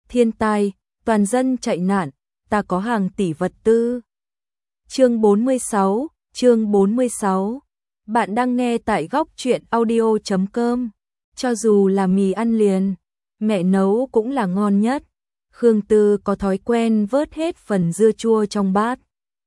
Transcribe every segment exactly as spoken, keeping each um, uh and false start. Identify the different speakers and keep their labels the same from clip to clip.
Speaker 1: thiên tai, toàn dân chạy nạn, ta có hàng tỷ vật tư. Chương bốn mươi sáu, chương bốn mươi sáu. Bạn đang nghe tại góc truyện audio chấm com. Cho dù là mì ăn liền, mẹ nấu cũng là ngon nhất. Khương Tư có thói quen vớt hết phần dưa chua trong bát.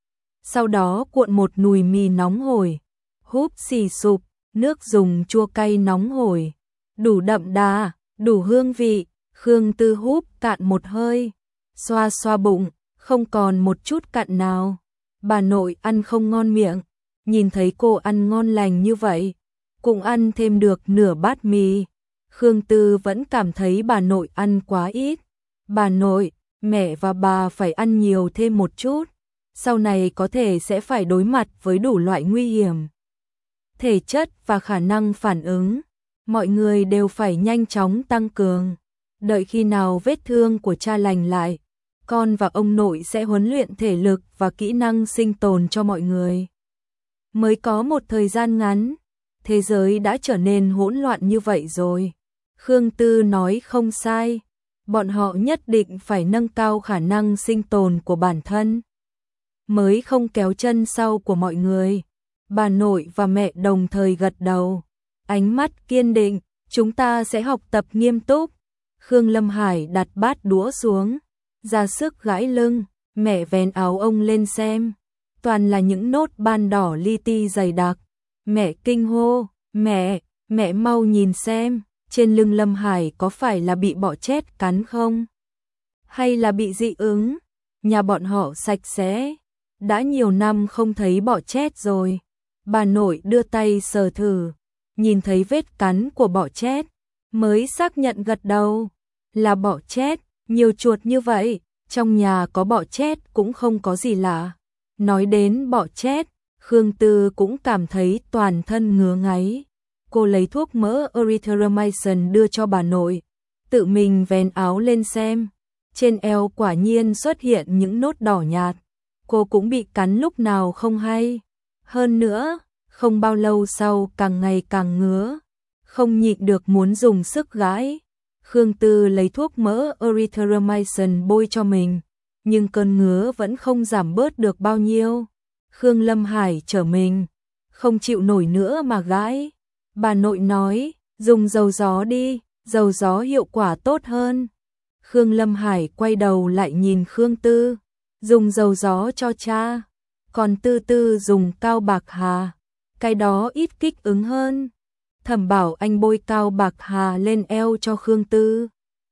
Speaker 1: Sau đó cuộn một nùi mì nóng hổi, húp xì sụp, nước dùng chua cay nóng hổi, đủ đậm đà, đủ hương vị. Khương Tư húp cạn một hơi, xoa xoa bụng, không còn một chút cặn nào. Bà nội ăn không ngon miệng, nhìn thấy cô ăn ngon lành như vậy, cũng ăn thêm được nửa bát mì. Khương Tư vẫn cảm thấy bà nội ăn quá ít. Bà nội, mẹ và bà phải ăn nhiều thêm một chút, sau này có thể sẽ phải đối mặt với đủ loại nguy hiểm. Thể chất và khả năng phản ứng, mọi người đều phải nhanh chóng tăng cường. Đợi khi nào vết thương của cha lành lại, con và ông nội sẽ huấn luyện thể lực và kỹ năng sinh tồn cho mọi người. Mới có một thời gian ngắn, thế giới đã trở nên hỗn loạn như vậy rồi. Khương Tư nói không sai, bọn họ nhất định phải nâng cao khả năng sinh tồn của bản thân, mới không kéo chân sau của mọi người. Bà nội và mẹ đồng thời gật đầu, ánh mắt kiên định, chúng ta sẽ học tập nghiêm túc. Khương Lâm Hải đặt bát đũa xuống, ra sức gãi lưng, mẹ vén áo ông lên xem, toàn là những nốt ban đỏ li ti dày đặc. Mẹ kinh hô, mẹ, mẹ mau nhìn xem, trên lưng Lâm Hải có phải là bị bọ chét cắn không? Hay là bị dị ứng? Nhà bọn họ sạch sẽ, đã nhiều năm không thấy bọ chét rồi. Bà nội đưa tay sờ thử, nhìn thấy vết cắn của bọ chét, mới xác nhận gật đầu, là bọ chét, nhiều chuột như vậy, trong nhà có bọ chét cũng không có gì lạ. Nói đến bọ chét, Khương Tư cũng cảm thấy toàn thân ngứa ngáy. Cô lấy thuốc mỡ erythromycin đưa cho bà nội, tự mình vén áo lên xem, trên eo quả nhiên xuất hiện những nốt đỏ nhạt. Cô cũng bị cắn lúc nào không hay. Hơn nữa, không bao lâu sau càng ngày càng ngứa, không nhịn được muốn dùng sức gãi. Khương Tư lấy thuốc mỡ erythromycin bôi cho mình, nhưng cơn ngứa vẫn không giảm bớt được bao nhiêu. Khương Lâm Hải trở mình, không chịu nổi nữa mà gãi. Bà nội nói, dùng dầu gió đi, dầu gió hiệu quả tốt hơn. Khương Lâm Hải quay đầu lại nhìn Khương Tư, dùng dầu gió cho cha, còn Tư Tư dùng cao bạc hà, cái đó ít kích ứng hơn. Thẩm bảo anh bôi cao bạc hà lên eo cho Khương Tư.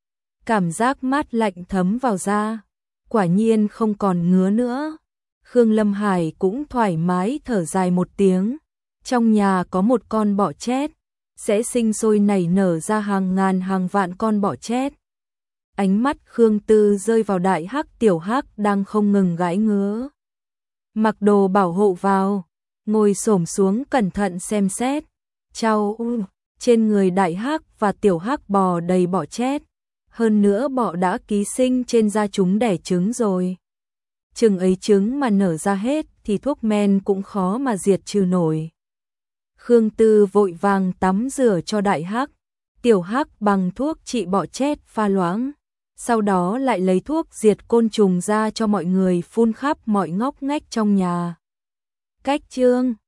Speaker 1: Cảm giác mát lạnh thấm vào da, quả nhiên không còn ngứa nữa. Khương Lâm Hải cũng thoải mái thở dài một tiếng. Trong nhà có một con bọ chét, sẽ sinh sôi nảy nở ra hàng ngàn hàng vạn con bọ chét. Ánh mắt Khương Tư rơi vào đại hắc tiểu hắc đang không ngừng gãi ngứa. Mặc đồ bảo hộ vào, ngồi xổm xuống cẩn thận xem xét. Chao, trên người đại hắc và tiểu hắc bò đầy bọ chét. Hơn nữa bọ đã ký sinh trên da chúng đẻ trứng rồi. Chừng ấy trứng mà nở ra hết thì thuốc men cũng khó mà diệt trừ nổi. Khương Tư vội vàng tắm rửa cho đại hắc, tiểu hắc bằng thuốc trị bọ chét pha loãng. Sau đó lại lấy thuốc diệt côn trùng ra cho mọi người phun khắp mọi ngóc ngách trong nhà. Cách chương